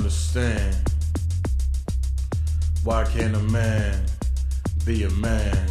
understand. Why can't a man be a man?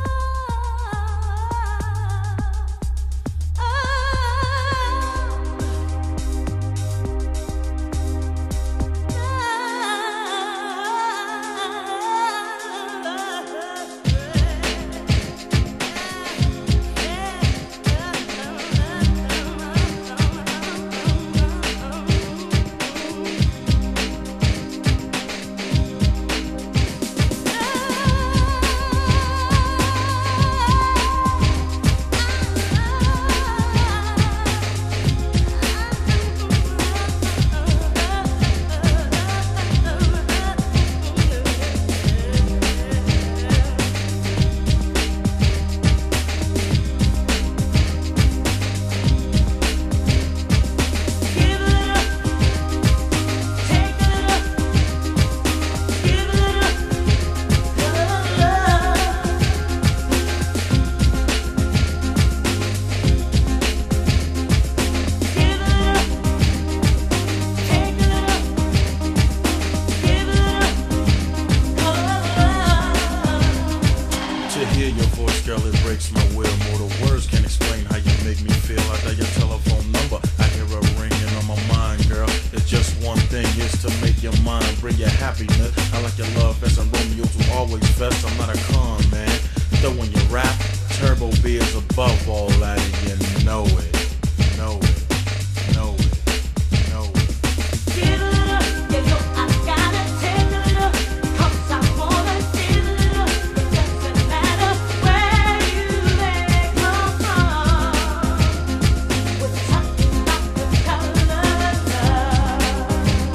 Hear your voice, girl, it breaks my will. Mortal words can't explain how you make me feel. I dial your telephone number, I hear a ringing on my mind, girl. It's just one thing, it's to make your mind, bring your happiness. I like your love fest and Romeo's who always fest. I'm not a con man, though when you rap, Turbo B is above all that, and you know it, know it, know it, know it. Give it up, you know I gotta take it up, 'cause I wanna give it up. It doesn't matter where you may come from. We're talking about the color of love.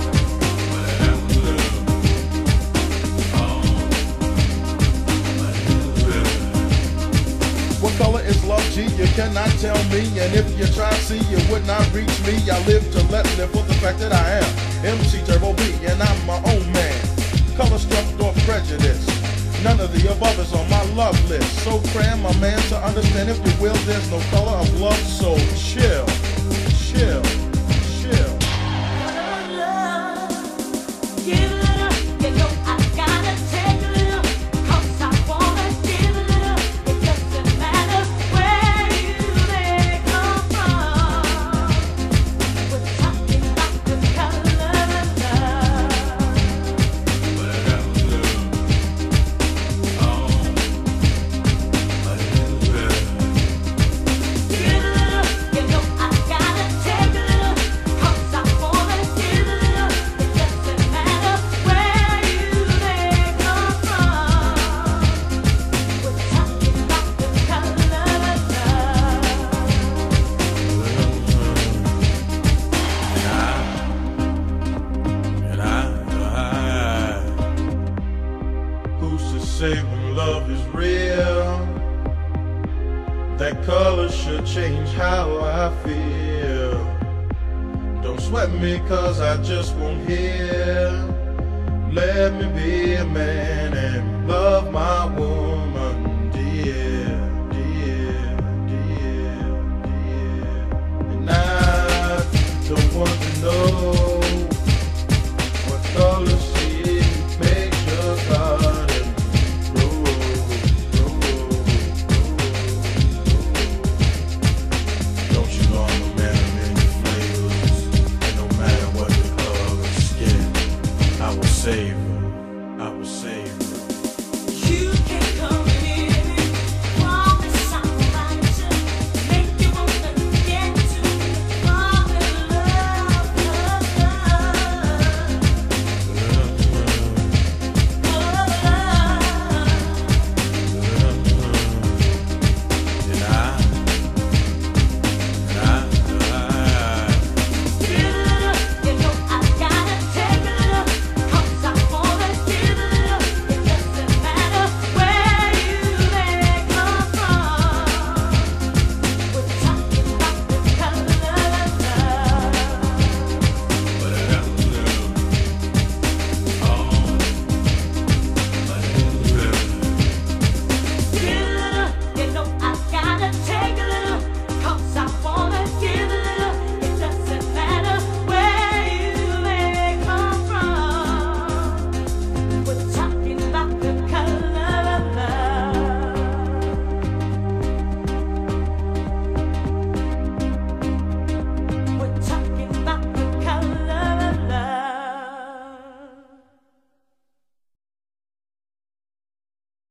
What color is love, G? You cannot tell me. And if you try to see, you would not reach me. I live to let live for the fact that I am MC Turbo B, and I'm my own man. Color struck or prejudice. None of the above is on my love list. So cram my man to understand, if you will, there's no color of love. So chill, chill, chill. Give it up, you know I gotta take it up, 'cause I wanna give it up. It doesn't matter where you may come from. We're talking about the color of love. Give it up, you know I gotta take it up, 'cause I wanna give it up. It doesn't matter where you may come from. We're talking about the color of love. Who's to say when love is real? That color should change how I feel. Don't sweat me, 'cause I just won't hear. Let me be a man and love my woman, dear, dear, dear, dear. And I don't want to know what color seed makes your garden grow, grow, grow. Don't you know I'm a man of many flavors, and no matter what the color of skin, I will save her, I will save her.